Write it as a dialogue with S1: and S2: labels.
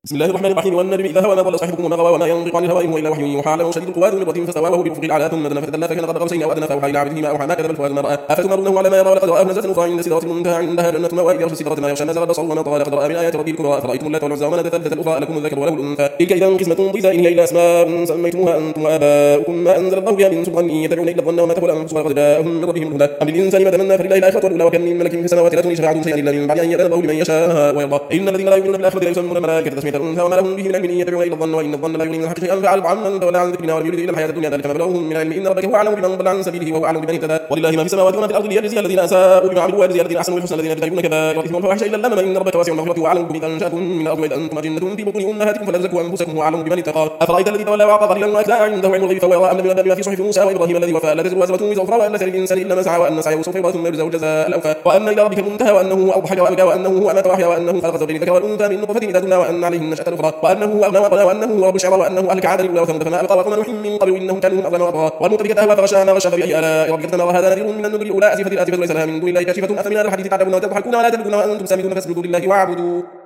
S1: بسم الله الرحمن الرحيم. والنجم إذا هوى ما ضل صاحبكم وما غوى وما ينطق عن الهوى إن هو إلا وحي يوحى علمه شديد القوى ذو مرة فاستوى وهو بالأفق الأعلى ثم دنا فتدلى فكان قاب قوسين أو أدنى فأوحى إلى عبده ما أوحى ما كذب الفؤاد ما رأى أفتمرونه على ما يرى ولقد رآه نزلة أخرى عند سدرة المنتهى عندها جنة المأوى إذ يغشى السدرة ما يغشى ما زاغ البصر وما طغى لقد رأى من آيات ربه الكبرى أفرأيتم اللات والعزى ومناة الثالثة الأخرى ألكم الذكر وله الأنثى تلك إذا قسمة ضيزى إن هي إلا أسماء سميتموها أنتم وآباؤكم ما أنزل الله بها من سلطان إن يتبعون إلا الظن وما تهوى الأنفس ولقد جاءهم من ربهم الهدى أم للإنسان ما تمنى فلله الآخرة الأولى وكم من ملك في السماوات لا تغني شفاعتهم شيئا إلا من بعد أن يأذن الله لمن يشاء ويرضى إن الذين لا يؤمنون بالآخرة لا يسمون الملائكة تسمية الأنثى وما لهم به من علم إن يتبعون إلا الظن وإن الظن لا يغني من الحق شيئا فاعرض عمن تولى عن ذكرنا ولم يرد إلا الحياة الدنيا ذلك مبلغهم من علم إن ربك هو أعلم بمن ضل عن سبيله وهو أعلم بمن اهتدى ولله ما في السماوات وما في الأرض ليجزي الذين أساءوا بما عملوا ويجزي الذين أحسنوا بالحسنى الذين يجتنبون كبائر الإثم والفواحش إلا اللمم إن ربك واسع المغفرة وأعلم بكم إذا أنشأكم من الأرض وإذ أنتم أجنة في بطون أمهاتكم فلا تزكوا أنفسكم وأعلم بمن اتقى أفرأيت الذي تولى وأعطى قليلا وأتلى عنده علم الغيب فهو يرى أم لم ينبأ بما في صحف موسى وإبراهيم الذي وفى لا تزر وازرة وزر أخرى وأن ليس للإنسان إلا ما سعى وأن سعيه سوف يرى ثم يجزاه الجزاء الأوفى وأن إلى ربك المنتهى وأنه أضحك وأبكى وأنه هو أمات وأحيا وأنه خلق الزوجين الذكر والأنثى من نطفة إذا تمنى وأن عليه النشأة الأخرى وأنه هو أغنى وأقنى وأنه هو رب الشعرى وأنه أهلك عادا الأولى وثمود فما أبقى وقوم نوح من قبل إنهم كانوا هم أظلم وأطغى والمؤتفكة أهوى فغشاها ما غشى فبأي آلاء ربك تتمارى هذا نذير من النذر الأولى أزفت الآزفة ليس لها من دون الله كاشفة أفمن هذا الحديث تعجبون وتضحكون ولا تبكون وأنتم سامدون فاسجدوا لله واعبدوا